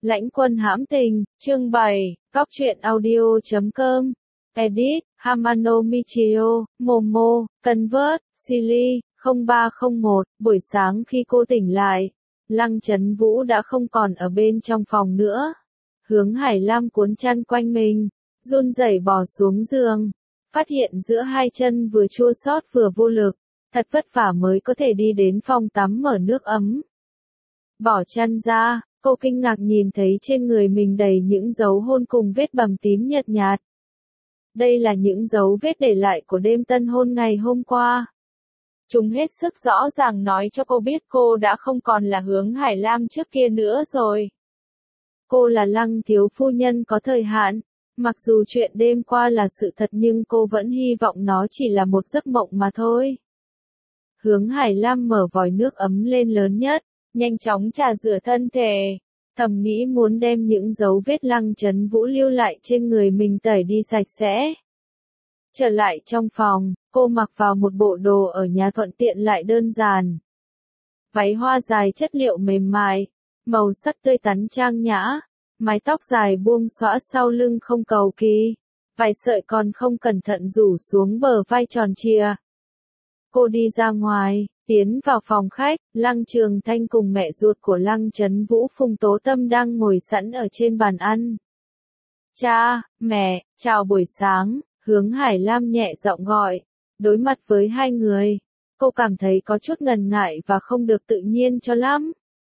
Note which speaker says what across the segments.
Speaker 1: Lãnh Quân hãm tình, chương 7, Góc truyện audio.com, Edit, Hamano Michio, Momo, Convert, Silly, 0301, buổi sáng khi cô tỉnh lại, Lăng Chấn Vũ đã không còn ở bên trong phòng nữa. Hướng Hải Lam cuốn chăn quanh mình, run rẩy bò xuống giường, phát hiện giữa hai chân vừa chua xót vừa vô lực, thật vất vả mới có thể đi đến phòng tắm mở nước ấm. Bỏ chăn ra, cô kinh ngạc nhìn thấy trên người mình đầy những dấu hôn cùng vết bầm tím nhợt nhạt. Đây là những dấu vết để lại của đêm tân hôn ngày hôm qua. Chúng hết sức rõ ràng nói cho cô biết cô đã không còn là Hướng Hải Lam trước kia nữa rồi. Cô là Lăng thiếu phu nhân có thời hạn. Mặc dù chuyện đêm qua là sự thật nhưng cô vẫn hy vọng nó chỉ là một giấc mộng mà thôi. Hướng Hải Lam mở vòi nước ấm lên lớn nhất, nhanh chóng trà rửa thân thể, thầm nghĩ muốn đem những dấu vết Lăng Chấn Vũ lưu lại trên người mình tẩy đi sạch sẽ. Trở lại trong phòng, cô mặc vào một bộ đồ ở nhà thuận tiện lại đơn giản. Váy hoa dài chất liệu mềm mại, màu sắc tươi tắn trang nhã, mái tóc dài buông xõa sau lưng không cầu kỳ, vài sợi còn không cẩn thận rủ xuống bờ vai tròn trịa. Cô đi ra ngoài, tiến vào phòng khách, Lăng Trường Thanh cùng mẹ ruột của Lăng Chấn Vũ Phùng Tố Tâm đang ngồi sẵn ở trên bàn ăn. Cha, mẹ, chào buổi sáng, Hướng Hải Lam nhẹ giọng gọi. Đối mặt với hai người, cô cảm thấy có chút ngần ngại và không được tự nhiên cho lắm.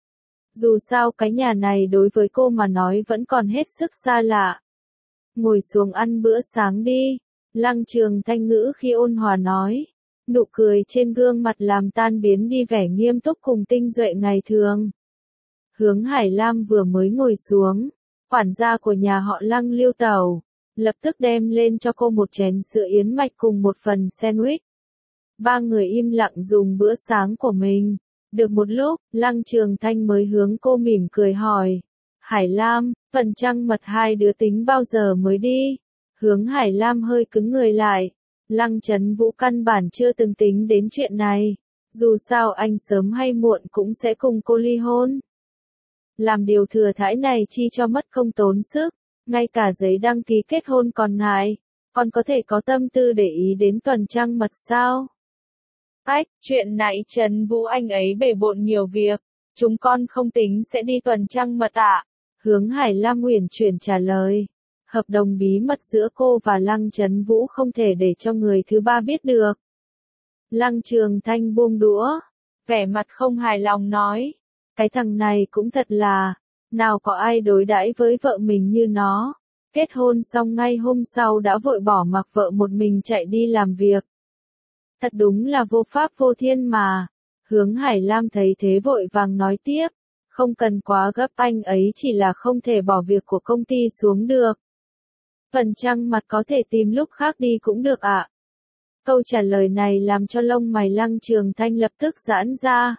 Speaker 1: Dù sao cái nhà này đối với cô mà nói vẫn còn hết sức xa lạ. Ngồi xuống ăn bữa sáng đi, Lăng Trường Thanh ngữ khi ôn hòa nói. Nụ cười trên gương mặt làm tan biến đi vẻ nghiêm túc cùng tinh duệ ngày thường. Hướng Hải Lam vừa mới ngồi xuống, quản gia của nhà họ Lăng Lưu Tẩu lập tức đem lên cho cô một chén sữa yến mạch cùng một phần sandwich. Ba người im lặng dùng bữa sáng của mình. Được một lúc, Lăng Trường Thanh mới hướng cô mỉm cười hỏi. Hải Lam, phần trăng mật hai đứa tính bao giờ mới đi? Hướng Hải Lam hơi cứng người lại. Lăng Chấn Vũ căn bản chưa từng tính đến chuyện này. Dù sao anh sớm hay muộn cũng sẽ cùng cô ly hôn. Làm điều thừa thãi này chi cho mất không tốn sức. Ngay cả giấy đăng ký kết hôn còn ngại. Còn có thể có tâm tư để ý đến tuần trăng mật sao? Ách, chuyện nãy Trấn Vũ anh ấy bề bộn nhiều việc, chúng con không tính sẽ đi tuần trăng mật ạ. Hướng Hải Lam uyển chuyển trả lời. Hợp đồng bí mật giữa cô và Lăng Chấn Vũ không thể để cho người thứ ba biết được. Lăng Trường Thanh buông đũa, vẻ mặt không hài lòng nói. Cái thằng này cũng thật là, nào có ai đối đãi với vợ mình như nó. Kết hôn xong ngay hôm sau đã vội bỏ mặc vợ một mình chạy đi làm việc. Thật đúng là vô pháp vô thiên mà. Hướng Hải Lam thấy thế vội vàng nói tiếp. Không cần quá gấp, anh ấy chỉ là không thể bỏ việc của công ty xuống được. Phần trăng mặt có thể tìm lúc khác đi cũng được ạ. Câu trả lời này làm cho lông mày Lăng Trường Thanh lập tức giãn ra.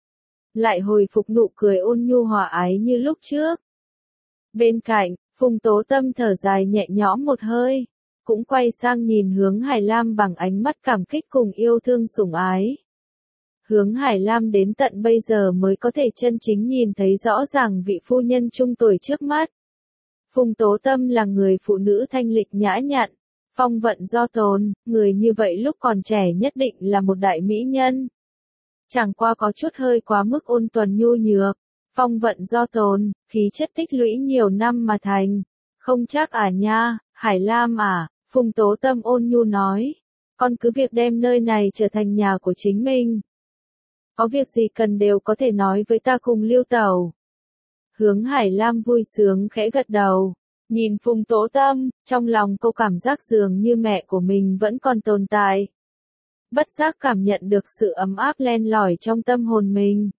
Speaker 1: Lại hồi phục nụ cười ôn nhu hòa ái như lúc trước. Bên cạnh, Phùng Tố Tâm thở dài nhẹ nhõm một hơi. Cũng quay sang nhìn Hướng Hải Lam bằng ánh mắt cảm kích cùng yêu thương sủng ái. Hướng Hải Lam đến tận bây giờ mới có thể chân chính nhìn thấy rõ ràng vị phu nhân trung tuổi trước mắt. Phùng Tố Tâm là người phụ nữ thanh lịch nhã nhặn, phong vận do tồn, người như vậy lúc còn trẻ nhất định là một đại mỹ nhân. Chẳng qua có chút hơi quá mức ôn tuần nhu nhược, phong vận do tồn, khí chất tích lũy nhiều năm mà thành. Không chắc à nha, Hải Lam à, Phùng Tố Tâm ôn nhu nói. Con cứ việc đem nơi này trở thành nhà của chính mình. Có việc gì cần đều có thể nói với ta cùng Lưu Tẩu. Hướng Hải Lam vui sướng khẽ gật đầu. Nhìn Phùng Tố Tâm, trong lòng cô cảm giác dường như mẹ của mình vẫn còn tồn tại. Bất giác cảm nhận được sự ấm áp len lỏi trong tâm hồn mình.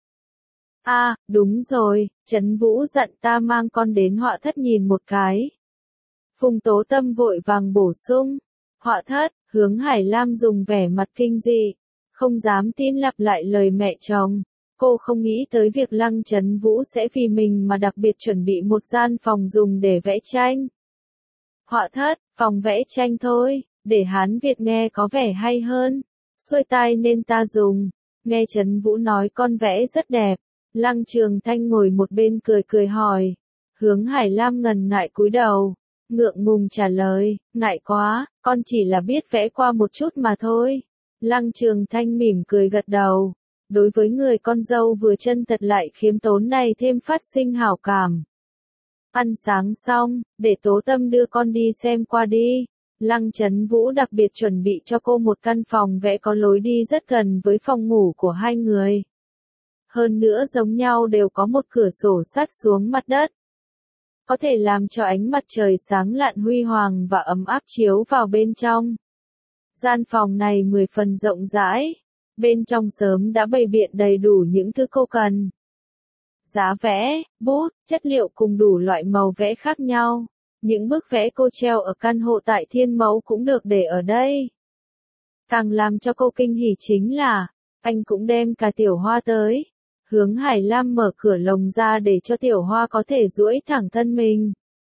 Speaker 1: À, đúng rồi, Trấn Vũ dặn ta mang con đến Họa Thất nhìn một cái. Phùng Tố Tâm vội vàng bổ sung. Họa Thất, Hướng Hải Lam dùng vẻ mặt kinh dị, không dám tin lặp lại lời mẹ chồng. Cô không nghĩ tới việc Lăng Chấn Vũ sẽ vì mình mà đặc biệt chuẩn bị một gian phòng dùng để vẽ tranh. Họa Thất, phòng vẽ tranh thôi, để Hán Việt nghe có vẻ hay hơn. Xuôi tai nên ta dùng. Nghe Trấn Vũ nói con vẽ rất đẹp. Lăng Trường Thanh ngồi một bên cười cười hỏi. Hướng Hải Lam ngần ngại cúi đầu, ngượng ngùng trả lời, ngại quá, con chỉ là biết vẽ qua một chút mà thôi. Lăng Trường Thanh mỉm cười gật đầu, đối với người con dâu vừa chân thật lại khiêm tốn này thêm phát sinh hảo cảm. Ăn sáng xong, để Tố Tâm đưa con đi xem qua đi. Lăng Chấn Vũ đặc biệt chuẩn bị cho cô một căn phòng vẽ có lối đi rất gần với phòng ngủ của hai người. Hơn nữa giống nhau đều có một cửa sổ sát xuống mặt đất. Có thể làm cho ánh mặt trời sáng lạn huy hoàng và ấm áp chiếu vào bên trong. Gian phòng này 10 phần rộng rãi. Bên trong sớm đã bày biện đầy đủ những thứ cô cần. Giá vẽ, bút, chất liệu cùng đủ loại màu vẽ khác nhau. Những bức vẽ cô treo ở căn hộ tại Thiên Mẫu cũng được để ở đây. Càng làm cho cô kinh hỉ chính là, anh cũng đem cả Tiểu Hoa tới. Hướng Hải Lam mở cửa lồng ra để cho Tiểu Hoa có thể duỗi thẳng thân mình.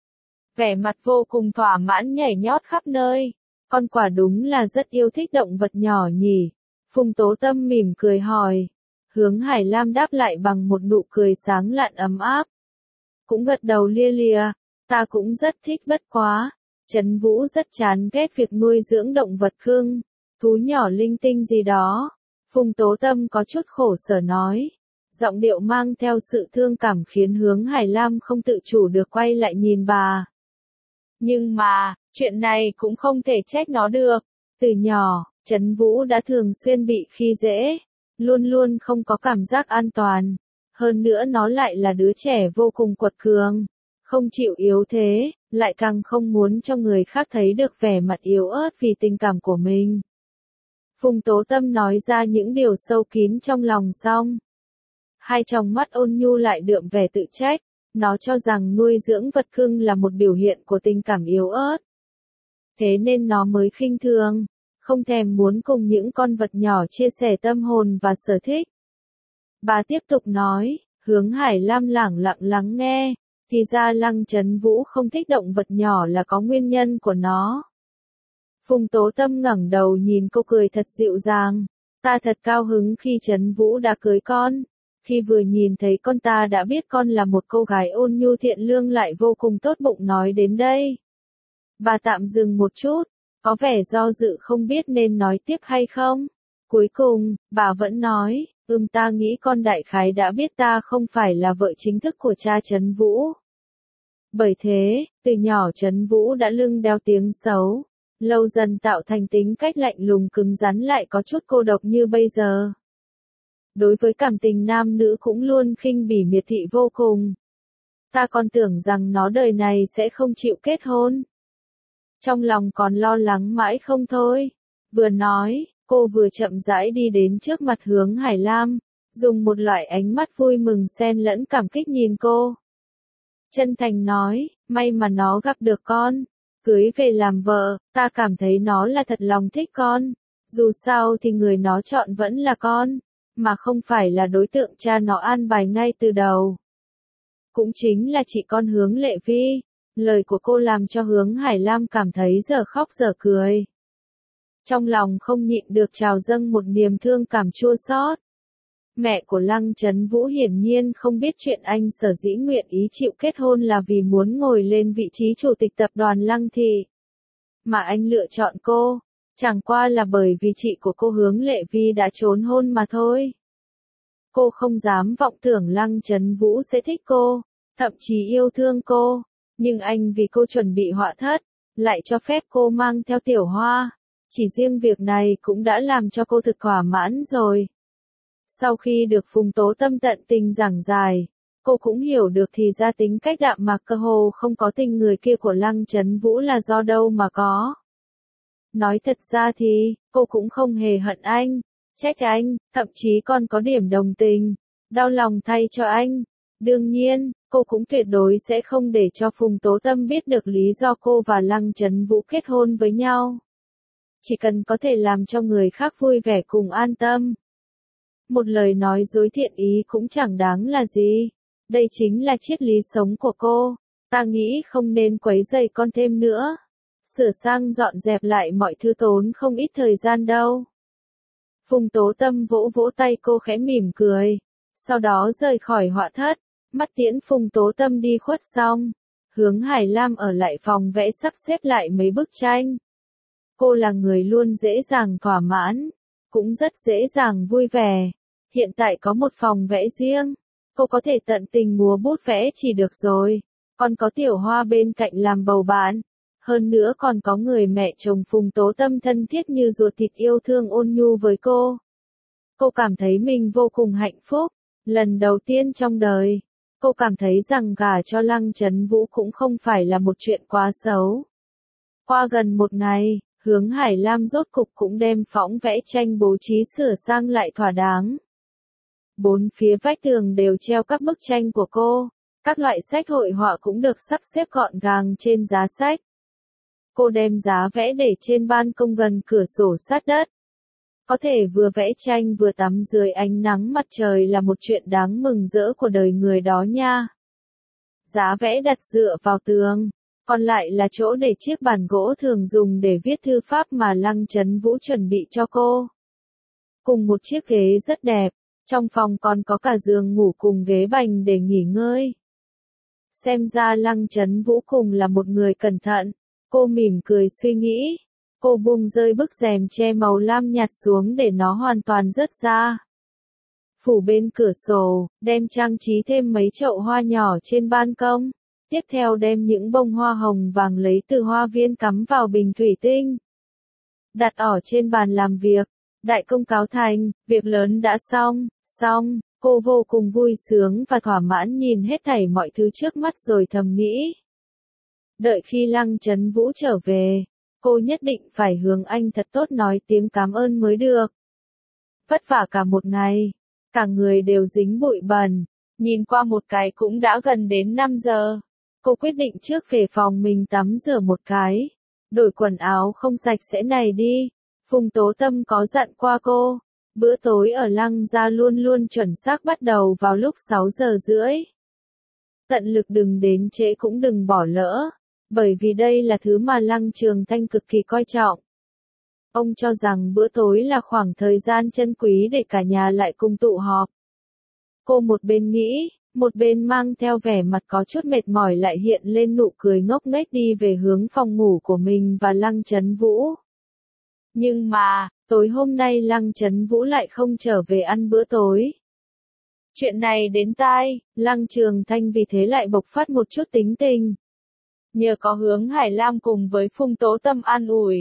Speaker 1: Vẻ mặt vô cùng thỏa mãn nhảy nhót khắp nơi. Con quả đúng là rất yêu thích động vật nhỏ nhỉ. Phùng Tố Tâm mỉm cười hỏi. Hướng Hải Lam đáp lại bằng một nụ cười sáng lạn ấm áp. Cũng gật đầu lia lịa. Ta cũng rất thích bất quá. Trấn Vũ rất chán ghét việc nuôi dưỡng động vật cưng, thú nhỏ linh tinh gì đó. Phùng Tố Tâm có chút khổ sở nói. Giọng điệu mang theo sự thương cảm khiến Hướng Hải Lam không tự chủ được quay lại nhìn bà. Nhưng mà, chuyện này cũng không thể trách nó được. Từ nhỏ, Trấn Vũ đã thường xuyên bị khi dễ, luôn luôn không có cảm giác an toàn. Hơn nữa nó lại là đứa trẻ vô cùng quật cường, không chịu yếu thế, lại càng không muốn cho người khác thấy được vẻ mặt yếu ớt vì tình cảm của mình. Phùng Tố Tâm nói ra những điều sâu kín trong lòng xong. Hai tròng mắt ôn nhu lại đượm vẻ tự trách, nó cho rằng nuôi dưỡng vật cưng là một biểu hiện của tình cảm yếu ớt. Thế nên nó mới khinh thường, không thèm muốn cùng những con vật nhỏ chia sẻ tâm hồn và sở thích. Bà tiếp tục nói, Hướng Hải Lam lẳng lặng lắng nghe, thì ra Lăng Chấn Vũ không thích động vật nhỏ là có nguyên nhân của nó. Phùng Tố Tâm ngẩng đầu nhìn cô cười thật dịu dàng, ta thật cao hứng khi Chấn Vũ đã cưới con. Khi vừa nhìn thấy con ta đã biết con là một cô gái ôn nhu thiện lương lại vô cùng tốt bụng nói đến đây. Bà tạm dừng một chút, có vẻ do dự không biết nên nói tiếp hay không. Cuối cùng, bà vẫn nói, ta nghĩ con đại khái đã biết ta không phải là vợ chính thức của cha Trấn Vũ. Bởi thế, từ nhỏ Trấn Vũ đã lưng đeo tiếng xấu, lâu dần tạo thành tính cách lạnh lùng cứng rắn lại có chút cô độc như bây giờ. Đối với cảm tình nam nữ cũng luôn khinh bỉ miệt thị vô cùng. Ta còn tưởng rằng nó đời này sẽ không chịu kết hôn. Trong lòng còn lo lắng mãi không thôi. Vừa nói, cô vừa chậm rãi đi đến trước mặt Hướng Hải Lam, dùng một loại ánh mắt vui mừng xen lẫn cảm kích nhìn cô. Chân thành nói, may mà nó gặp được con, cưới về làm vợ, ta cảm thấy nó là thật lòng thích con. Dù sao thì người nó chọn vẫn là con, mà không phải là đối tượng cha nó an bài ngay từ đầu. Cũng chính là chị con Hướng Lệ Vi. Lời của cô làm cho Hướng Hải Lam cảm thấy giờ khóc giờ cười. Trong lòng không nhịn được trào dâng một niềm thương cảm chua xót. Mẹ của Lăng Chấn Vũ hiển nhiên không biết chuyện anh sở dĩ nguyện ý chịu kết hôn là vì muốn ngồi lên vị trí chủ tịch tập đoàn Lăng Thị. Mà anh lựa chọn cô, chẳng qua là bởi vì chị của cô Hướng Lệ Vi đã trốn hôn mà thôi. Cô không dám vọng tưởng Lăng Chấn Vũ sẽ thích cô, thậm chí yêu thương cô. Nhưng anh vì cô chuẩn bị họa thất, lại cho phép cô mang theo Tiểu Hoa. Chỉ riêng việc này cũng đã làm cho cô thực thỏa mãn rồi. Sau khi được Phùng Tố Tâm tận tình giảng giải, cô cũng hiểu được thì ra tính cách đạm mạc cơ hồ không có tình người kia của Lăng Chấn Vũ là do đâu mà có. Nói thật ra thì, cô cũng không hề hận anh, trách anh, thậm chí còn có điểm đồng tình, đau lòng thay cho anh. Đương nhiên, cô cũng tuyệt đối sẽ không để cho Phùng Tố Tâm biết được lý do cô và Lăng Chấn Vũ kết hôn với nhau. Chỉ cần có thể làm cho người khác vui vẻ cùng an tâm. Một lời nói dối thiện ý cũng chẳng đáng là gì. Đây chính là triết lý sống của cô. Ta nghĩ không nên quấy rầy con thêm nữa. Sửa sang dọn dẹp lại mọi thứ tốn không ít thời gian đâu. Phùng Tố Tâm vỗ vỗ tay cô khẽ mỉm cười. Sau đó rời khỏi họa thất. Mắt tiễn Phùng Tố Tâm đi khuất xong, Hướng Hải Lam ở lại phòng vẽ sắp xếp lại mấy bức tranh. Cô là người luôn dễ dàng thỏa mãn, cũng rất dễ dàng vui vẻ. Hiện tại có một phòng vẽ riêng, cô có thể tận tình múa bút vẽ chỉ được rồi. Còn có Tiểu Hoa bên cạnh làm bầu bạn. Hơn nữa còn có người mẹ chồng Phùng Tố Tâm thân thiết như ruột thịt yêu thương ôn nhu với cô. Cô cảm thấy mình vô cùng hạnh phúc. Lần đầu tiên trong đời, cô cảm thấy rằng gả cho Lăng Chấn Vũ cũng không phải là một chuyện quá xấu. Qua gần một ngày, Hướng Hải Lam rốt cục cũng đem phõng vẽ tranh bố trí sửa sang lại thỏa đáng. Bốn phía vách tường đều treo các bức tranh của cô, các loại sách hội họa cũng được sắp xếp gọn gàng trên giá sách. Cô đem giá vẽ để trên ban công gần cửa sổ sát đất. Có thể vừa vẽ tranh vừa tắm dưới ánh nắng mặt trời là một chuyện đáng mừng rỡ của đời người đó nha. Giá vẽ đặt dựa vào tường, còn lại là chỗ để chiếc bàn gỗ thường dùng để viết thư pháp mà Lăng Chấn Vũ chuẩn bị cho cô. Cùng một chiếc ghế rất đẹp, trong phòng còn có cả giường ngủ cùng ghế bành để nghỉ ngơi. Xem ra Lăng Chấn Vũ cùng là một người cẩn thận, cô mỉm cười suy nghĩ. Cô buông rơi bức rèm che màu lam nhạt xuống để nó hoàn toàn rớt ra. Phủ bên cửa sổ, đem trang trí thêm mấy chậu hoa nhỏ trên ban công. Tiếp theo đem những bông hoa hồng vàng lấy từ hoa viên cắm vào bình thủy tinh. Đặt ở trên bàn làm việc. Đại công cáo thành, việc lớn đã xong, cô vô cùng vui sướng và thỏa mãn nhìn hết thảy mọi thứ trước mắt rồi thầm nghĩ. Đợi khi Lăng Chấn Vũ trở về, cô nhất định phải hướng anh thật tốt nói tiếng cảm ơn mới được. Vất vả cả một ngày, cả người đều dính bụi bẩn, nhìn qua một cái cũng đã gần đến 5 giờ. Cô quyết định trước về phòng mình tắm rửa một cái, đổi quần áo không sạch sẽ này đi. Phùng Tố Tâm có dặn qua cô, bữa tối ở Lăng gia luôn luôn chuẩn xác bắt đầu vào lúc 6 giờ rưỡi. Tận lực đừng đến trễ cũng đừng bỏ lỡ, bởi vì đây là thứ mà Lăng Trường Thanh cực kỳ coi trọng. Ông cho rằng bữa tối là khoảng thời gian chân quý để cả nhà lại cùng tụ họp. Cô một bên nghĩ, một bên mang theo vẻ mặt có chút mệt mỏi lại hiện lên nụ cười ngốc nghếch đi về hướng phòng ngủ của mình và Lăng Chấn Vũ. Nhưng mà, tối hôm nay Lăng Chấn Vũ lại không trở về ăn bữa tối. Chuyện này đến tai, Lăng Trường Thanh vì thế lại bộc phát một chút tính tình. Nhờ có Hướng Hải Lam cùng với Phùng Tố Tâm an ủi,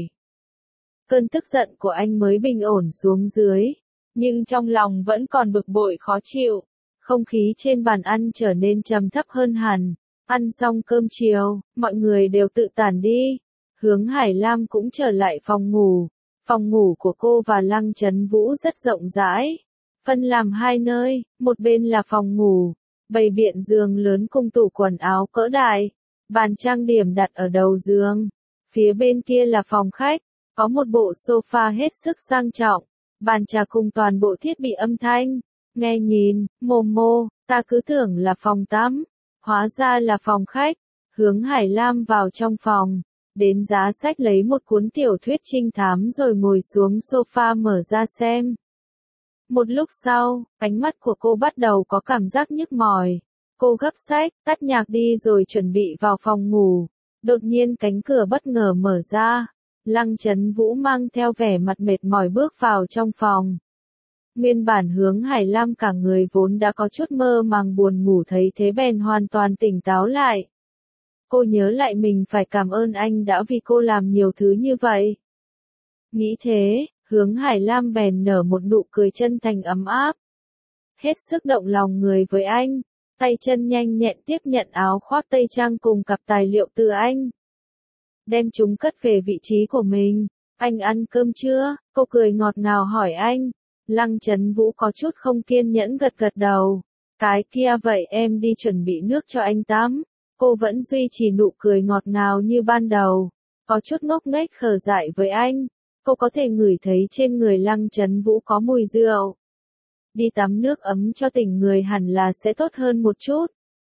Speaker 1: cơn tức giận của anh mới bình ổn xuống dưới, nhưng trong lòng vẫn còn bực bội khó chịu. Không khí trên bàn ăn trở nên trầm thấp hơn hẳn. Ăn xong cơm chiều, mọi người đều tự tản đi. Hướng Hải Lam cũng trở lại phòng ngủ. Phòng ngủ của cô và Lăng Chấn Vũ rất rộng rãi, phân làm hai nơi, một bên là phòng ngủ, bày biện giường lớn cùng tủ quần áo cỡ đại, bàn trang điểm đặt ở đầu giường. Phía bên kia là phòng khách, có một bộ sofa hết sức sang trọng, bàn trà cùng toàn bộ thiết bị âm thanh. Nghe nhìn, Momo, ta cứ tưởng là phòng tắm, hóa ra là phòng khách. Hướng Hải Lam vào trong phòng, đến giá sách lấy một cuốn tiểu thuyết trinh thám rồi ngồi xuống sofa mở ra xem. Một lúc sau, ánh mắt của cô bắt đầu có cảm giác nhức mỏi. Cô gấp sách, tắt nhạc đi rồi chuẩn bị vào phòng ngủ. Đột nhiên cánh cửa bất ngờ mở ra. Lăng Chấn Vũ mang theo vẻ mặt mệt mỏi bước vào trong phòng. Nguyên bản Hướng Hải Lam cả người vốn đã có chút mơ màng buồn ngủ thấy thế bèn hoàn toàn tỉnh táo lại. Cô nhớ lại mình phải cảm ơn anh đã vì cô làm nhiều thứ như vậy. Nghĩ thế, Hướng Hải Lam bèn nở một nụ cười chân thành ấm áp. Hết sức động lòng người với anh, tay chân nhanh nhẹn tiếp nhận áo khoác tây trang cùng cặp tài liệu từ anh. Đem chúng cất về vị trí của mình. Anh ăn cơm chưa? Cô cười ngọt ngào hỏi anh. Lăng Chấn Vũ có chút không kiên nhẫn gật gật đầu. Cái kia vậy em đi chuẩn bị nước cho anh tắm. Cô vẫn duy trì nụ cười ngọt ngào như ban đầu. Có chút ngốc nghếch khờ dại với anh. Cô có thể ngửi thấy trên người Lăng Chấn Vũ có mùi rượu. Đi tắm nước ấm cho tỉnh người hẳn là sẽ tốt hơn một chút.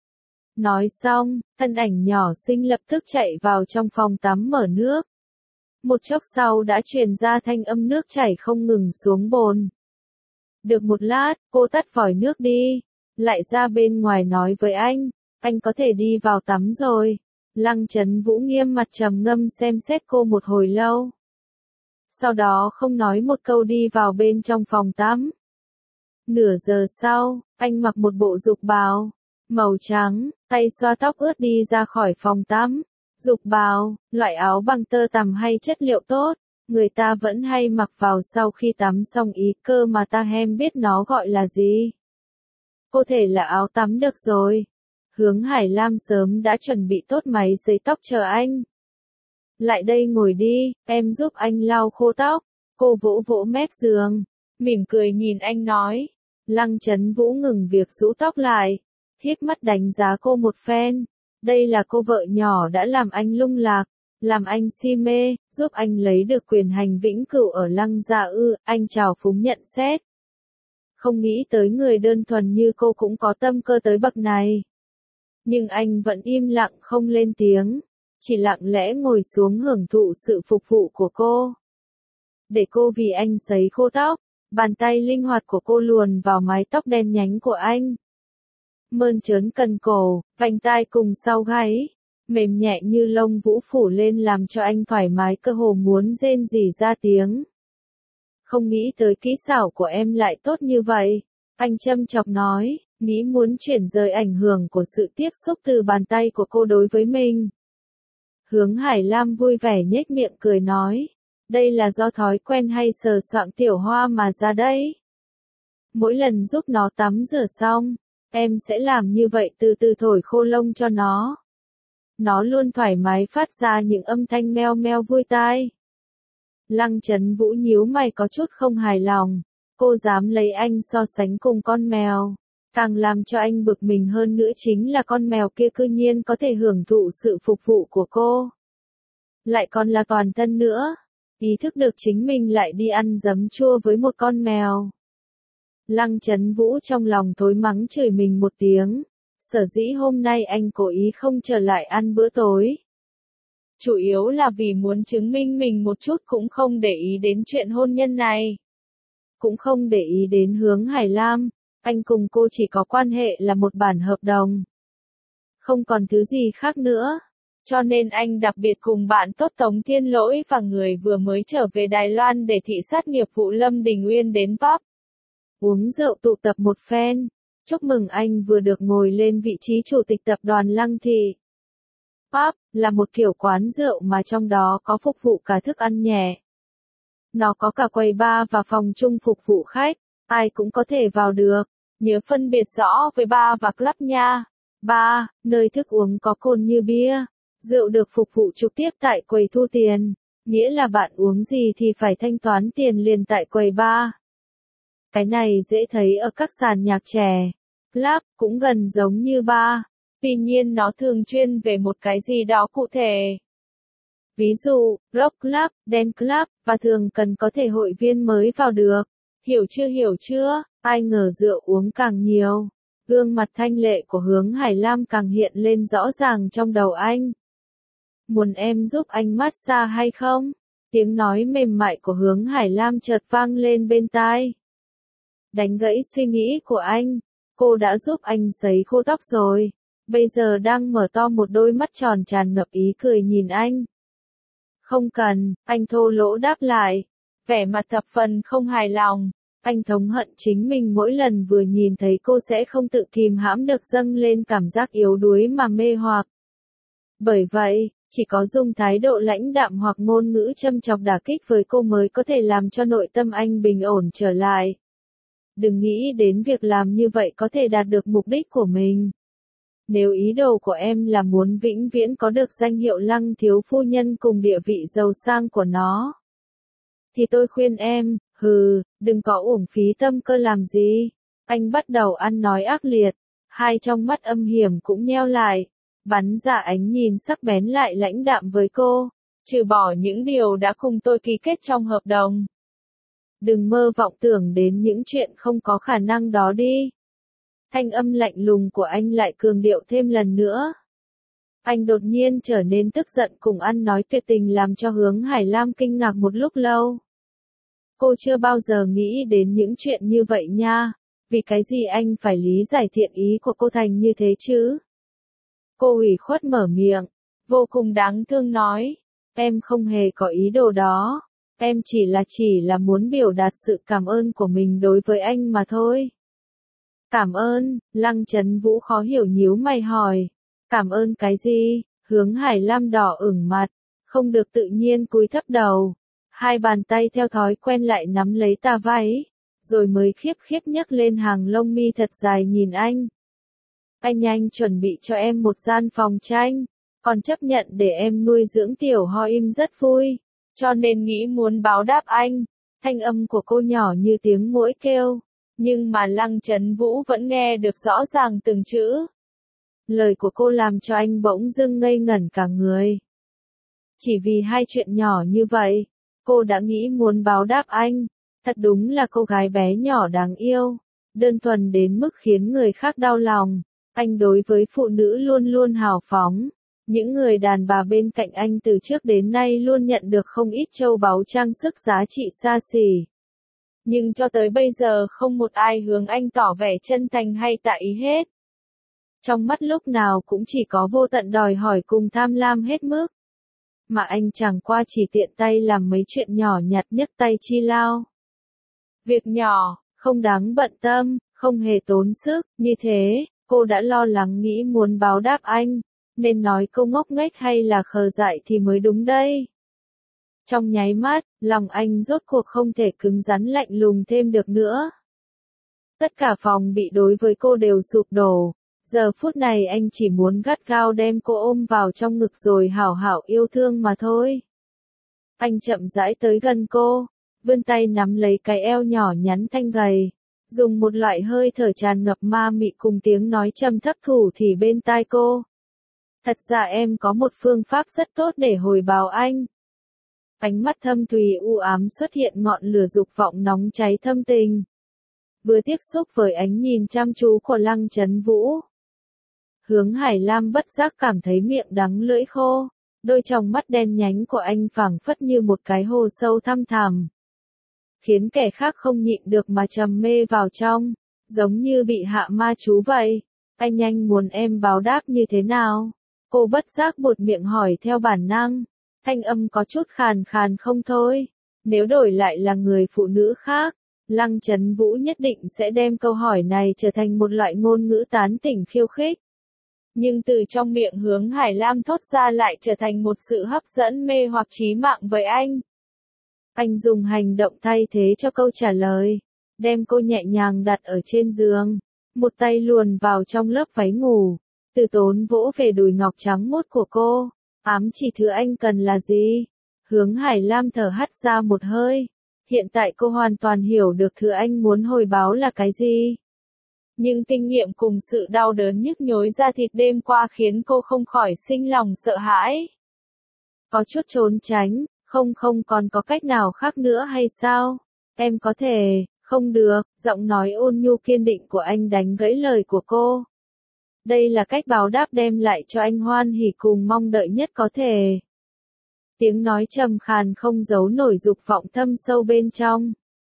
Speaker 1: Nói xong, thân ảnh nhỏ xinh lập tức chạy vào trong phòng tắm mở nước. Một chốc sau đã truyền ra thanh âm nước chảy không ngừng xuống bồn. Được một lát, cô tắt vòi nước đi. lại ra bên ngoài nói với anh có thể đi vào tắm rồi. Lăng Chấn Vũ nghiêm mặt trầm ngâm xem xét cô một hồi lâu. Sau đó không nói một câu đi vào bên trong phòng tắm. Nửa giờ sau, anh mặc một bộ dục bào màu trắng, tay xoa tóc ướt đi ra khỏi phòng tắm. Dục bào, loại áo bằng tơ tằm hay chất liệu tốt, người ta vẫn hay mặc vào sau khi tắm xong ý, cơ mà ta hem biết nó gọi là gì. Có thể là áo tắm được rồi. Hướng Hải Lam sớm đã chuẩn bị tốt máy sấy tóc chờ anh. Lại đây ngồi đi, em giúp anh lau khô tóc. Cô vỗ vỗ mép giường, mỉm cười nhìn anh nói. Lăng Chấn Vũ ngừng việc rũ tóc lại, híp mắt đánh giá cô một phen. Đây là cô vợ nhỏ đã làm anh lung lạc, làm anh si mê, giúp anh lấy được quyền hành vĩnh cửu ở Lăng gia ư, anh trào phúng nhận xét. Không nghĩ tới người đơn thuần như cô cũng có tâm cơ tới bậc này. Nhưng anh vẫn im lặng không lên tiếng, chỉ lặng lẽ ngồi xuống hưởng thụ sự phục vụ của cô. Để cô vì anh sấy khô tóc, bàn tay linh hoạt của cô luồn vào mái tóc đen nhánh của anh. Mơn trớn cần cổ, vành tai cùng sau gáy, mềm nhẹ như lông vũ phủ lên làm cho anh thoải mái cơ hồ muốn rên rỉ ra tiếng. Không nghĩ tới kỹ xảo của em lại tốt như vậy, anh châm chọc nói, nghĩ muốn chuyển rời ảnh hưởng của sự tiếp xúc từ bàn tay của cô đối với mình. Hướng Hải Lam vui vẻ nhếch miệng cười nói, đây là do thói quen hay sờ soạng tiểu hoa mà ra đấy. Mỗi lần giúp nó tắm rửa xong, em sẽ làm như vậy từ từ thổi khô lông cho nó. Nó luôn thoải mái phát ra những âm thanh meo meo vui tai. Lăng Chấn Vũ nhíu mày có chút không hài lòng, cô dám lấy anh so sánh cùng con mèo. Càng làm cho anh bực mình hơn nữa chính là con mèo kia cư nhiên có thể hưởng thụ sự phục vụ của cô. Lại còn là toàn thân nữa, ý thức được chính mình lại đi ăn giấm chua với một con mèo. Lăng Chấn Vũ trong lòng thối mắng chửi mình một tiếng, sở dĩ hôm nay anh cố ý không trở lại ăn bữa tối. Chủ yếu là vì muốn chứng minh mình một chút, cũng không để ý đến chuyện hôn nhân này. Cũng không để ý đến Hướng Hải Lam, anh cùng cô chỉ có quan hệ là một bản hợp đồng. Không còn thứ gì khác nữa. Cho nên anh đặc biệt cùng bạn tốt Tống Thiên Lỗi và người vừa mới trở về Đài Loan để thị sát nghiệp vụ Lâm Đình Uyên đến pub. Uống rượu tụ tập một phen. Chúc mừng anh vừa được ngồi lên vị trí chủ tịch tập đoàn Lăng Thị. Pub là một kiểu quán rượu mà trong đó có phục vụ cả thức ăn nhẹ. Nó có cả quầy bar và phòng chung phục vụ khách, ai cũng có thể vào được. Nhớ phân biệt rõ với bar và club nha. Bar, nơi thức uống có cồn như bia, rượu được phục vụ trực tiếp tại quầy thu tiền, nghĩa là bạn uống gì thì phải thanh toán tiền liền tại quầy bar. Cái này dễ thấy ở các sàn nhạc trẻ. Club cũng gần giống như bar, tuy nhiên nó thường chuyên về một cái gì đó cụ thể. Ví dụ, rock club, dance club, và thường cần có thể hội viên mới vào được. Hiểu chưa, ai ngờ rượu uống càng nhiều. Gương mặt thanh lệ của Hướng Hải Lam càng hiện lên rõ ràng trong đầu anh. Muốn em giúp anh massage hay không? Tiếng nói mềm mại của Hướng Hải Lam chợt vang lên bên tai. Đánh gãy suy nghĩ của anh, cô đã giúp anh sấy khô tóc rồi, bây giờ đang mở to một đôi mắt tròn tràn ngập ý cười nhìn anh. Không cần, anh thô lỗ đáp lại, vẻ mặt thập phần không hài lòng. Anh thống hận chính mình mỗi lần vừa nhìn thấy cô sẽ không tự kìm hãm được dâng lên cảm giác yếu đuối mà mê hoặc. Bởi vậy, chỉ có dùng thái độ lãnh đạm hoặc ngôn ngữ châm chọc đả kích với cô mới có thể làm cho nội tâm anh bình ổn trở lại. Đừng nghĩ đến việc làm như vậy có thể đạt được mục đích của mình. Nếu ý đồ của em là muốn vĩnh viễn có được danh hiệu Lăng thiếu phu nhân cùng địa vị giàu sang của nó, thì tôi khuyên em, đừng có uổng phí tâm cơ làm gì. Anh bắt đầu ăn nói ác liệt, hai trong mắt âm hiểm cũng nheo lại, bắn ra ánh nhìn sắc bén lại lãnh đạm với cô, trừ bỏ những điều đã cùng tôi ký kết trong hợp đồng. Đừng mơ vọng tưởng đến những chuyện không có khả năng đó đi. Thanh âm lạnh lùng của anh lại cường điệu thêm lần nữa. Anh đột nhiên trở nên tức giận cùng ăn nói tuyệt tình làm cho Hướng Hải Lam kinh ngạc một lúc lâu. Cô chưa bao giờ nghĩ đến những chuyện như vậy nha. Vì cái gì anh phải lý giải thiện ý của cô thành như thế chứ? Cô ủy khuất mở miệng, vô cùng đáng thương nói. Em không hề có ý đồ đó. Em chỉ là muốn biểu đạt sự cảm ơn của mình đối với anh mà thôi. Cảm ơn, Lăng Chấn Vũ khó hiểu nhíu mày hỏi. Cảm ơn cái gì? Hướng Hải Lam đỏ ửng mặt, không được tự nhiên cúi thấp đầu. Hai bàn tay theo thói quen lại nắm lấy tà váy, rồi mới khiếp khiếp nhấc lên hàng lông mi thật dài nhìn anh. Anh chuẩn bị cho em một gian phòng tranh, còn chấp nhận để em nuôi dưỡng tiểu ho im rất vui, cho nên nghĩ muốn báo đáp anh. Thanh âm của cô nhỏ như tiếng muỗi kêu, nhưng mà Lăng Chấn Vũ vẫn nghe được rõ ràng từng chữ. Lời của cô làm cho anh bỗng dưng ngây ngẩn cả người. Chỉ vì hai chuyện nhỏ như vậy, cô đã nghĩ muốn báo đáp anh. Thật đúng là cô gái bé nhỏ đáng yêu, đơn thuần đến mức khiến người khác đau lòng. Anh đối với phụ nữ luôn luôn hào phóng. Những người đàn bà bên cạnh anh từ trước đến nay luôn nhận được không ít châu báu trang sức giá trị xa xỉ. Nhưng cho tới bây giờ không một ai hướng anh tỏ vẻ chân thành hay tạ ý hết. Trong mắt lúc nào cũng chỉ có vô tận đòi hỏi cùng tham lam hết mức. Mà anh chẳng qua chỉ tiện tay làm mấy chuyện nhỏ nhặt nhấc tay chi lao. Việc nhỏ, không đáng bận tâm, không hề tốn sức, như thế, cô đã lo lắng nghĩ muốn báo đáp anh, nên nói câu ngốc nghếch hay là khờ dại thì mới đúng đây. Trong nháy mắt, lòng anh rốt cuộc không thể cứng rắn lạnh lùng thêm được nữa. Tất cả phòng bị đối với cô đều sụp đổ. Giờ phút này anh chỉ muốn gắt gao đem cô ôm vào trong ngực rồi hảo hảo yêu thương mà thôi. Anh chậm rãi tới gần cô, vươn tay nắm lấy cái eo nhỏ nhắn thanh gầy, dùng một loại hơi thở tràn ngập ma mị cùng tiếng nói trầm thấp thủ thì bên tai cô. Thật ra em có một phương pháp rất tốt để hồi báo anh. Ánh mắt thâm thùy u ám xuất hiện ngọn lửa dục vọng nóng cháy thâm tình. Vừa tiếp xúc với ánh nhìn chăm chú của Lăng Chấn Vũ, Hướng Hải Lam bất giác cảm thấy miệng đắng lưỡi khô, đôi tròng mắt đen nhánh của anh phảng phất như một cái hồ sâu thăm thẳm, khiến kẻ khác không nhịn được mà trầm mê vào trong, giống như bị hạ ma chú vậy. Anh muốn em báo đáp như thế nào? Cô bất giác buột miệng hỏi theo bản năng, thanh âm có chút khàn khàn không thôi. Nếu đổi lại là người phụ nữ khác, Lăng Chấn Vũ nhất định sẽ đem câu hỏi này trở thành một loại ngôn ngữ tán tỉnh khiêu khích. Nhưng từ trong miệng Hướng Hải Lam thốt ra lại trở thành một sự hấp dẫn mê hoặc chí mạng với anh. Anh dùng hành động thay thế cho câu trả lời, đem cô nhẹ nhàng đặt ở trên giường, một tay luồn vào trong lớp váy ngủ, từ tốn vỗ về đùi ngọc trắng muốt của cô, ám chỉ thứ anh cần là gì. Hướng Hải Lam thở hắt ra một hơi, hiện tại cô hoàn toàn hiểu được thứ anh muốn hồi báo là cái gì. Nhưng kinh nghiệm cùng sự đau đớn nhức nhối da thịt đêm qua khiến cô không khỏi sinh lòng sợ hãi. Có chút trốn tránh, không còn có cách nào khác nữa hay sao? Em có thể, không được, giọng nói ôn nhu kiên định của anh đánh gãy lời của cô. Đây là cách báo đáp đem lại cho anh hoan hỉ cùng mong đợi nhất có thể. Tiếng nói trầm khàn không giấu nổi dục vọng thâm sâu bên trong.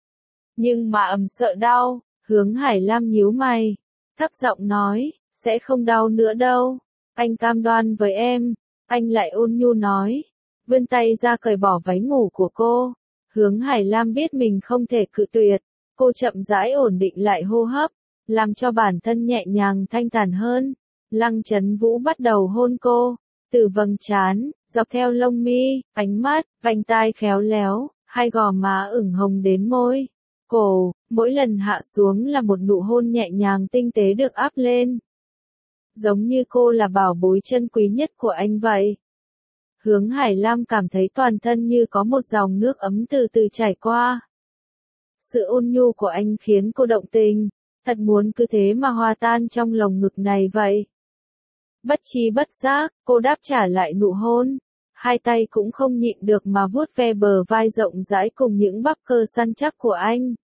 Speaker 1: Nhưng mà sợ đau. Hướng Hải Lam nhíu mày, thấp giọng nói, sẽ không đau nữa đâu, anh cam đoan với em. Anh lại ôn nhu nói, vươn tay ra cởi bỏ váy ngủ của cô. Hướng Hải Lam biết mình không thể cự tuyệt, cô chậm rãi ổn định lại hô hấp, làm cho bản thân nhẹ nhàng thanh thản hơn. Lăng Chấn Vũ bắt đầu hôn cô, từ vầng trán, dọc theo lông mi, ánh mắt, vành tai khéo léo, hai gò má ửng hồng đến môi, cổ, mỗi lần hạ xuống là một nụ hôn nhẹ nhàng tinh tế được áp lên. Giống như cô là bảo bối chân quý nhất của anh vậy. Hướng Hải Lam cảm thấy toàn thân như có một dòng nước ấm từ từ chảy qua. Sự ôn nhu của anh khiến cô động tình, thật muốn cứ thế mà hòa tan trong lồng ngực này vậy. Bất tri bất giác, cô đáp trả lại nụ hôn. Hai tay cũng không nhịn được mà vuốt ve bờ vai rộng rãi cùng những bắp cơ săn chắc của anh.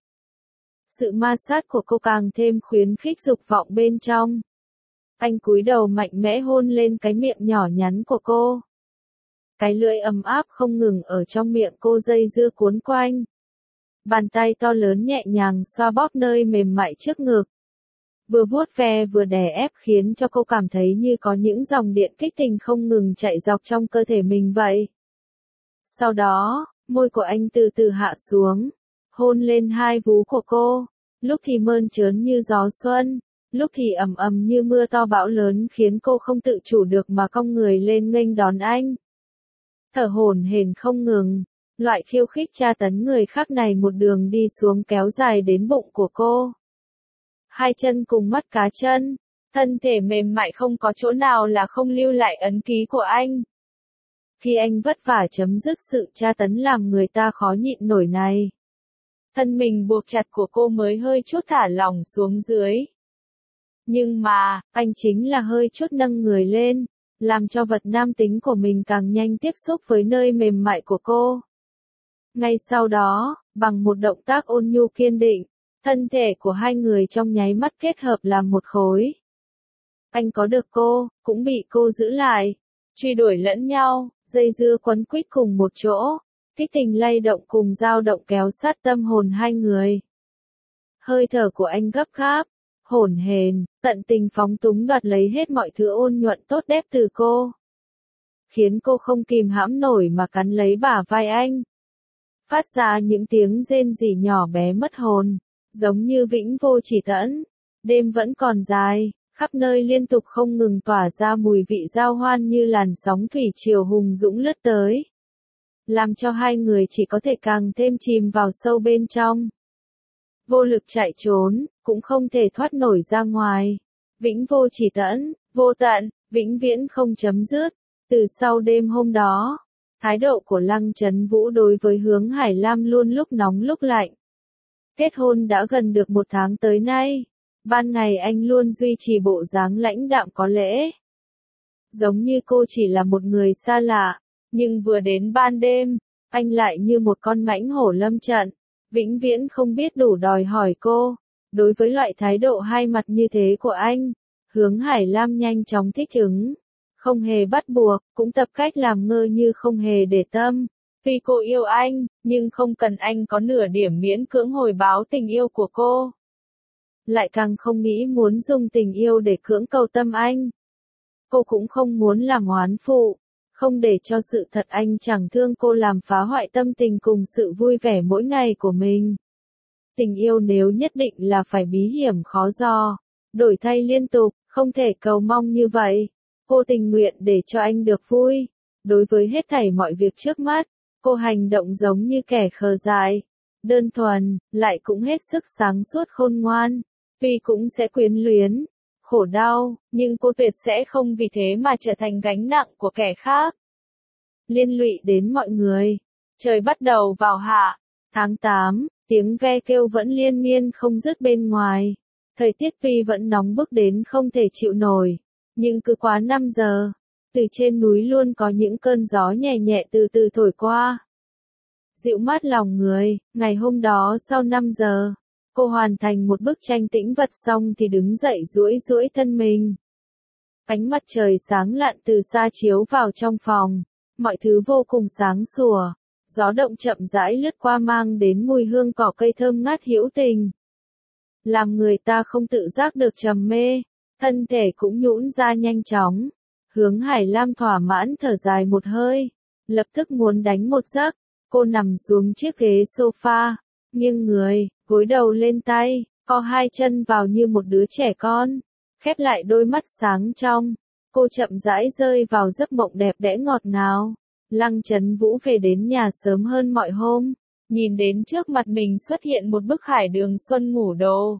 Speaker 1: Sự ma sát của cô càng thêm khuyến khích dục vọng bên trong. Anh cúi đầu mạnh mẽ hôn lên cái miệng nhỏ nhắn của cô. Cái lưỡi ấm áp không ngừng ở trong miệng cô dây dưa cuốn quanh. Bàn tay to lớn nhẹ nhàng xoa bóp nơi mềm mại trước ngực. Vừa vuốt ve vừa đè ép khiến cho cô cảm thấy như có những dòng điện kích tình không ngừng chạy dọc trong cơ thể mình vậy. Sau đó, môi của anh từ từ hạ xuống, hôn lên hai vú của cô, lúc thì mơn trớn như gió xuân, lúc thì ầm ầm như mưa to bão lớn khiến cô không tự chủ được mà cong người lên nghênh đón anh. Thở hổn hển không ngừng, loại khiêu khích tra tấn người khác này một đường đi xuống kéo dài đến bụng của cô. Hai chân cùng mắt cá chân, thân thể mềm mại không có chỗ nào là không lưu lại ấn ký của anh. Khi anh vất vả chấm dứt sự tra tấn làm người ta khó nhịn nổi này, thân mình buộc chặt của cô mới hơi chút thả lỏng xuống dưới. Nhưng mà, anh chính là hơi chút nâng người lên, làm cho vật nam tính của mình càng nhanh tiếp xúc với nơi mềm mại của cô. Ngay sau đó, bằng một động tác ôn nhu kiên định, thân thể của hai người trong nháy mắt kết hợp làm một khối. Anh có được cô, cũng bị cô giữ lại, truy đuổi lẫn nhau, dây dưa quấn quýt cùng một chỗ, kích tình lay động cùng dao động kéo sát tâm hồn hai người. Hơi thở của anh gấp gáp, hổn hển, tận tình phóng túng đoạt lấy hết mọi thứ ôn nhuận tốt đẹp từ cô, khiến cô không kìm hãm nổi mà cắn lấy bả vai anh, phát ra những tiếng rên rỉ nhỏ bé mất hồn, giống như vĩnh vô chỉ tẫn. Đêm vẫn còn dài, khắp nơi liên tục không ngừng tỏa ra mùi vị giao hoan như làn sóng thủy triều hùng dũng lướt tới, làm cho hai người chỉ có thể càng thêm chìm vào sâu bên trong. Vô lực chạy trốn, cũng không thể thoát nổi ra ngoài. Vĩnh vô chỉ tẫn, vô tận, vĩnh viễn không chấm dứt. Từ sau đêm hôm đó, thái độ của Lăng Chấn Vũ đối với Hướng Hải Lam luôn lúc nóng lúc lạnh. Kết hôn đã gần được một tháng tới nay, ban ngày anh luôn duy trì bộ dáng lãnh đạm có lễ. Giống như cô chỉ là một người xa lạ, nhưng vừa đến ban đêm, anh lại như một con mãnh hổ lâm trận, vĩnh viễn không biết đủ đòi hỏi cô. Đối với loại thái độ hai mặt như thế của anh, Hướng Hải Lam nhanh chóng thích ứng. Không hề bắt buộc, cũng tập cách làm ngơ như không hề để tâm. Tuy cô yêu anh, nhưng không cần anh có nửa điểm miễn cưỡng hồi báo tình yêu của cô. Lại càng không nghĩ muốn dùng tình yêu để cưỡng cầu tâm anh. Cô cũng không muốn làm oán phụ, không để cho sự thật anh chẳng thương cô làm phá hoại tâm tình cùng sự vui vẻ mỗi ngày của mình. Tình yêu nếu nhất định là phải bí hiểm khó dò, đổi thay liên tục, không thể cầu mong như vậy. Cô tình nguyện để cho anh được vui. Đối với hết thảy mọi việc trước mắt, cô hành động giống như kẻ khờ dại, đơn thuần, lại cũng hết sức sáng suốt khôn ngoan. Tuy cũng sẽ quyến luyến, khổ đau, nhưng cô tuyệt sẽ không vì thế mà trở thành gánh nặng của kẻ khác, liên lụy đến mọi người. Trời bắt đầu vào hạ, tháng 8, tiếng ve kêu vẫn liên miên không dứt bên ngoài. Thời tiết tuy vẫn nóng bức đến không thể chịu nổi, nhưng cứ quá 5 giờ, từ trên núi luôn có những cơn gió nhẹ nhẹ từ từ thổi qua. Dịu mát lòng người. Ngày hôm đó sau 5 giờ, cô hoàn thành một bức tranh tĩnh vật xong thì đứng dậy duỗi duỗi thân mình. Ánh mặt trời sáng lạn từ xa chiếu vào trong phòng, mọi thứ vô cùng sáng sủa, gió động chậm rãi lướt qua mang đến mùi hương cỏ cây thơm ngát hữu tình, làm người ta không tự giác được trầm mê, thân thể cũng nhũn ra nhanh chóng. Hướng Hải Lam thỏa mãn thở dài một hơi, lập tức muốn đánh một giấc. Cô nằm xuống chiếc ghế sofa, nghiêng người, gối đầu lên tay, co hai chân vào như một đứa trẻ con, khép lại đôi mắt sáng trong. Cô chậm rãi rơi vào giấc mộng đẹp đẽ ngọt ngào. Lăng Chấn Vũ về đến nhà sớm hơn mọi hôm, nhìn đến trước mặt mình xuất hiện một bức Hải Đường Xuân ngủ đồ.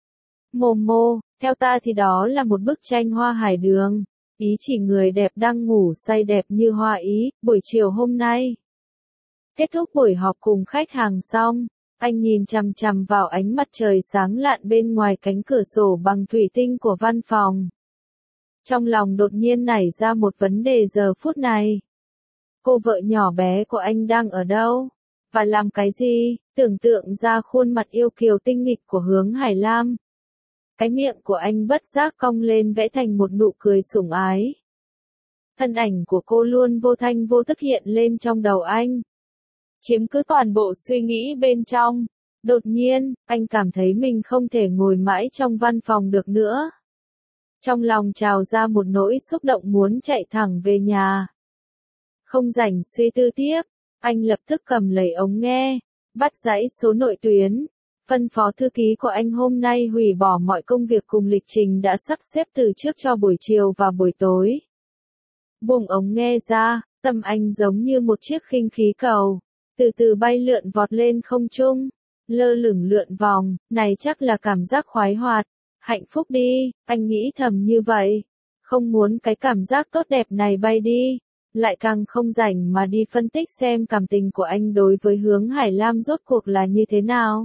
Speaker 1: Momo, theo ta thì đó là một bức tranh hoa hải đường, ý chỉ người đẹp đang ngủ say đẹp như hoa ý. Buổi chiều hôm nay, kết thúc buổi họp cùng khách hàng xong, anh nhìn chằm chằm vào ánh mặt trời sáng lạn bên ngoài cánh cửa sổ bằng thủy tinh của văn phòng. Trong lòng đột nhiên nảy ra một vấn đề giờ phút này. Cô vợ nhỏ bé của anh đang ở đâu? Và làm cái gì? Tưởng tượng ra khuôn mặt yêu kiều tinh nghịch của Hướng Hải Lam. Cái miệng của anh bất giác cong lên vẽ thành một nụ cười sủng ái. Thân ảnh của cô luôn vô thanh vô tức hiện lên trong đầu anh. chiếm cứ toàn bộ suy nghĩ bên trong. Đột nhiên, anh cảm thấy mình không thể ngồi mãi trong văn phòng được nữa. Trong lòng trào ra một nỗi xúc động muốn chạy thẳng về nhà. Không rảnh suy tư tiếp, anh lập tức cầm lấy ống nghe, bắt dãy số nội tuyến. Phân phó thư ký của anh hôm nay hủy bỏ mọi công việc cùng lịch trình đã sắp xếp từ trước cho buổi chiều và buổi tối. Buông ống nghe ra, tâm anh giống như một chiếc khinh khí cầu, từ từ bay lượn vọt lên không trung, lơ lửng lượn vòng, này chắc là cảm giác khoái hoạt, hạnh phúc đi, anh nghĩ thầm như vậy. Không muốn cái cảm giác tốt đẹp này bay đi, lại càng không rảnh mà đi phân tích xem cảm tình của anh đối với Hướng Hải Lam rốt cuộc là như thế nào.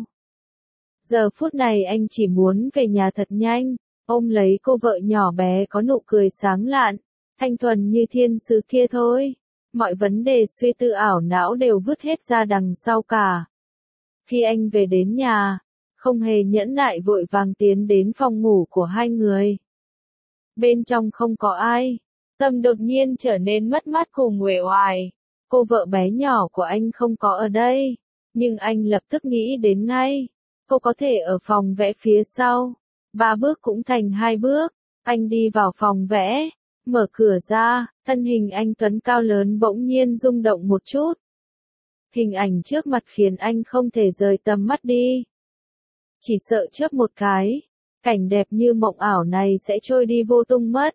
Speaker 1: Giờ phút này anh chỉ muốn về nhà thật nhanh, ôm lấy cô vợ nhỏ bé có nụ cười sáng lạn, thanh thuần như thiên sứ kia thôi. Mọi vấn đề suy tư ảo não đều vứt hết ra đằng sau cả. Khi anh về đến nhà, không hề nhẫn nại vội vàng tiến đến phòng ngủ của hai người. Bên trong không có ai, tâm đột nhiên trở nên mất mát cùng uể oải. Cô vợ bé nhỏ của anh không có ở đây, nhưng anh lập tức nghĩ đến ngay. Cô có thể ở phòng vẽ phía sau. 3 bước cũng thành 2 bước. Anh đi vào phòng vẽ, mở cửa ra, thân hình anh tuấn cao lớn bỗng nhiên rung động một chút. Hình ảnh trước mặt khiến anh không thể rời tầm mắt đi. Chỉ sợ chớp một cái, cảnh đẹp như mộng ảo này sẽ trôi đi vô tung mất.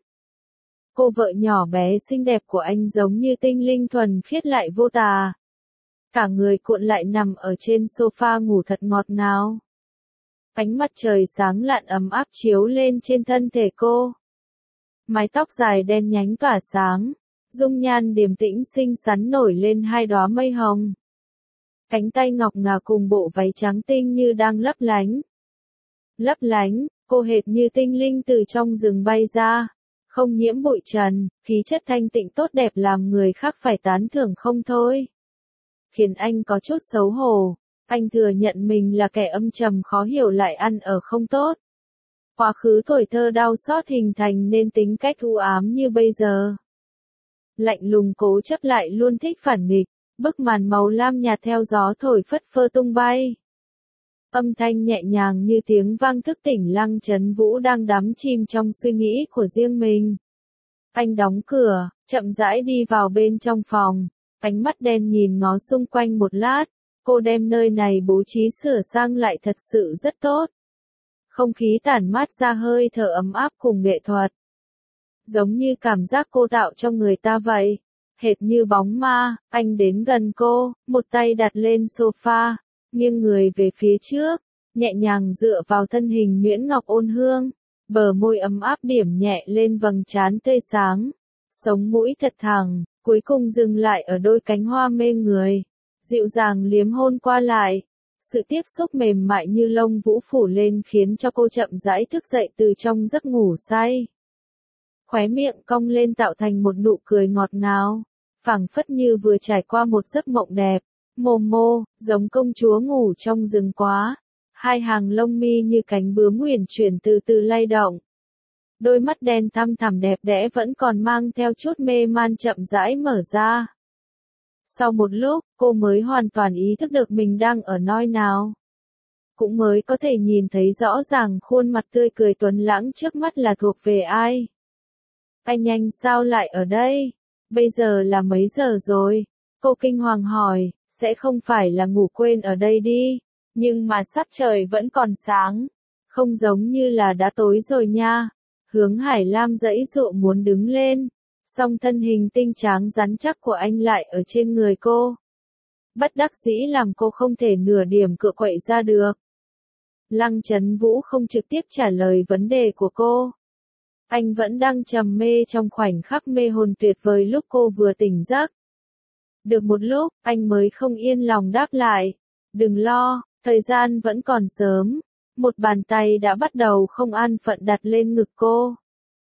Speaker 1: Cô vợ nhỏ bé xinh đẹp của anh giống như tinh linh thuần khiết lại vô tà. Cả người cuộn lại nằm ở trên sofa ngủ thật ngọt ngào. Ánh mặt trời sáng lạn ấm áp chiếu lên trên thân thể cô. Mái tóc dài đen nhánh tỏa sáng, dung nhan điềm tĩnh xinh xắn nổi lên 2 đóa mây hồng. Cánh tay ngọc ngà cùng bộ váy trắng tinh như đang lấp lánh. Lấp lánh, cô hệt như tinh linh từ trong rừng bay ra, không nhiễm bụi trần, khí chất thanh tịnh tốt đẹp làm người khác phải tán thưởng không thôi. Khiến anh có chút xấu hổ, anh thừa nhận mình là kẻ âm trầm khó hiểu lại ăn ở không tốt. Quá khứ tuổi thơ đau xót hình thành nên tính cách u ám như bây giờ. Lạnh lùng cố chấp lại luôn thích phản nghịch, bức màn màu lam nhạt theo gió thổi phất phơ tung bay. Âm thanh nhẹ nhàng như tiếng vang thức tỉnh Lăng Chấn Vũ đang đắm chìm trong suy nghĩ của riêng mình. Anh đóng cửa, chậm rãi đi vào bên trong phòng, ánh mắt đen nhìn ngó xung quanh một lát, cô đem nơi này bố trí sửa sang lại thật sự rất tốt. Không khí tản mát ra hơi thở ấm áp cùng nghệ thuật. Giống như cảm giác cô tạo cho người ta vậy. Hệt như bóng ma, anh đến gần cô, một tay đặt lên sofa, nghiêng người về phía trước, nhẹ nhàng dựa vào thân hình nhuyễn ngọc ôn hương, bờ môi ấm áp điểm nhẹ lên vầng trán tươi sáng, sống mũi thật thẳng, cuối cùng dừng lại ở đôi cánh hoa mê người, dịu dàng liếm hôn qua lại. Sự tiếp xúc mềm mại như lông vũ phủ lên khiến cho cô chậm rãi thức dậy từ trong giấc ngủ say. Khóe miệng cong lên tạo thành một nụ cười ngọt ngào, phảng phất như vừa trải qua một giấc mộng đẹp. Momo, giống công chúa ngủ trong rừng quá. 2 hàng lông mi như cánh bướm huyền chuyển từ từ lay động. Đôi mắt đen thăm thẳm đẹp đẽ vẫn còn mang theo chút mê man chậm rãi mở ra. Sau một lúc, cô mới hoàn toàn ý thức được mình đang ở nơi nào. Cũng mới có thể nhìn thấy rõ ràng khuôn mặt tươi cười tuấn lãng trước mắt là thuộc về ai. Anh nhanh sao lại ở đây? Bây giờ là mấy giờ rồi? Cô kinh hoàng hỏi, sẽ không phải là ngủ quên ở đây đi. Nhưng mà sắc trời vẫn còn sáng. Không giống như là đã tối rồi nha. Hướng Hải Lam giãy giụa muốn đứng lên. Song thân hình tinh tráng rắn chắc của anh lại ở trên người cô. Bất đắc dĩ làm cô không thể nửa điểm cựa quậy ra được. Lăng Chấn Vũ không trực tiếp trả lời vấn đề của cô. Anh vẫn đang trầm mê trong khoảnh khắc mê hồn tuyệt vời lúc cô vừa tỉnh giấc. Được một lúc, anh mới không yên lòng đáp lại. Đừng lo, thời gian vẫn còn sớm. Một bàn tay đã bắt đầu không an phận đặt lên ngực cô.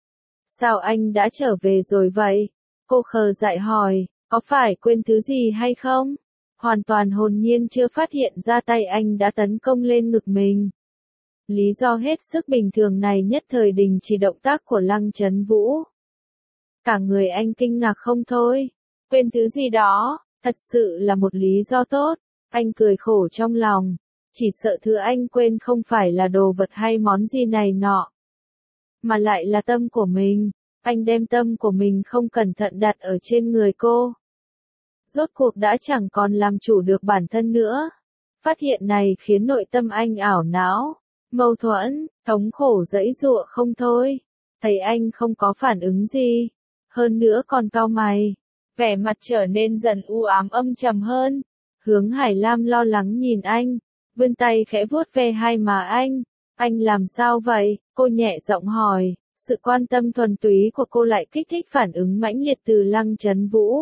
Speaker 1: Sao anh đã trở về rồi vậy? Cô khờ dại hỏi, có phải quên thứ gì hay không? Hoàn toàn hồn nhiên chưa phát hiện ra tay anh đã tấn công lên ngực mình. Lý do hết sức bình thường này nhất thời đình chỉ động tác của Lăng Chấn Vũ. Cả người anh kinh ngạc không thôi. Quên thứ gì đó, Thật sự là một lý do tốt. Anh cười khổ trong lòng. Chỉ sợ thứ anh quên không phải là đồ vật hay món gì này nọ, mà lại là tâm của mình. Anh đem tâm của mình không cẩn thận đặt ở trên người cô. Rốt cuộc đã chẳng còn làm chủ được bản thân nữa. Phát hiện này khiến nội tâm anh ảo não, mâu thuẫn, thống khổ giãy giụa không thôi. Thấy anh không có phản ứng gì, hơn nữa còn cau mày, vẻ mặt trở nên dần u ám âm trầm hơn. Hướng Hải Lam lo lắng nhìn anh, vươn tay khẽ vuốt ve hai má anh. Anh làm sao vậy? Cô nhẹ giọng hỏi. Sự quan tâm thuần túy của cô lại kích thích phản ứng mãnh liệt từ Lăng Chấn Vũ.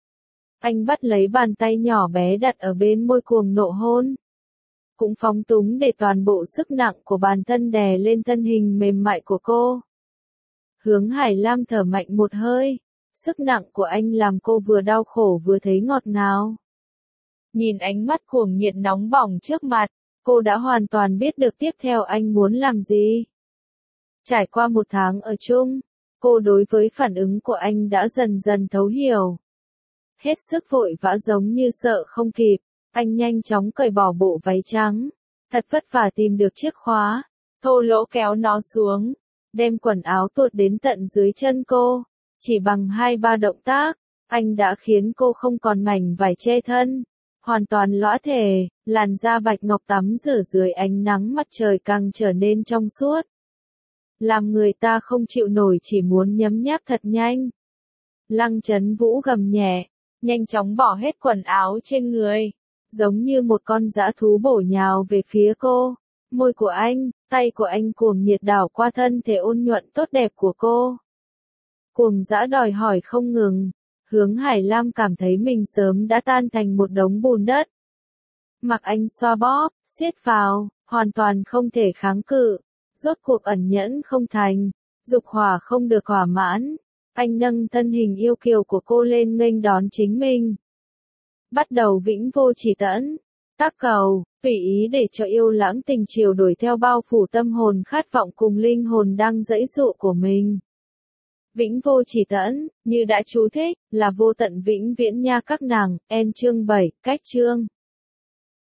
Speaker 1: Anh bắt lấy bàn tay nhỏ bé đặt ở bên môi cuồng nộ hôn. Cũng phóng túng để toàn bộ sức nặng của bàn thân đè lên thân hình mềm mại của cô. Hướng Hải Lam thở mạnh một hơi. Sức nặng của anh làm cô vừa đau khổ vừa thấy ngọt ngào. Nhìn ánh mắt cuồng nhiệt nóng bỏng trước mặt, cô đã hoàn toàn biết được tiếp theo anh muốn làm gì. Trải qua một tháng ở chung, cô đối với phản ứng của anh đã dần dần thấu hiểu. Hết sức vội vã giống như sợ không kịp, anh nhanh chóng cởi bỏ bộ váy trắng. Thật vất vả tìm được chiếc khóa, thô lỗ kéo nó xuống, đem quần áo tuột đến tận dưới chân cô. Chỉ bằng 2-3 động tác, anh đã khiến cô không còn mảnh vải che thân. Hoàn toàn lõa thể, làn da bạch ngọc tắm rửa dưới ánh nắng mặt trời càng trở nên trong suốt. Làm người ta không chịu nổi chỉ muốn nhấm nháp thật nhanh. Lăng Chấn Vũ gầm nhẹ, nhanh chóng bỏ hết quần áo trên người, giống như một con dã thú bổ nhào về phía cô. Môi của anh, tay của anh cuồng nhiệt đảo qua thân thể ôn nhuận tốt đẹp của cô. Cuồng dã đòi hỏi không ngừng. Hướng Hải Lam cảm thấy mình sớm đã tan thành một đống bùn đất. Mặc anh xoa bóp, siết vào, hoàn toàn không thể kháng cự. Rốt cuộc ẩn nhẫn không thành, dục hỏa không được thỏa mãn. Anh nâng thân hình yêu kiều của cô lên nghênh đón chính mình. Bắt đầu vĩnh vô chỉ tẫn, tác cầu, tùy ý để cho yêu lãng tình chiều đuổi theo bao phủ tâm hồn khát vọng cùng linh hồn đang giãy giụa của mình. Vĩnh vô chỉ tẫn, như đã chú thích, là vô tận vĩnh viễn nha các nàng, chương 7, cách chương.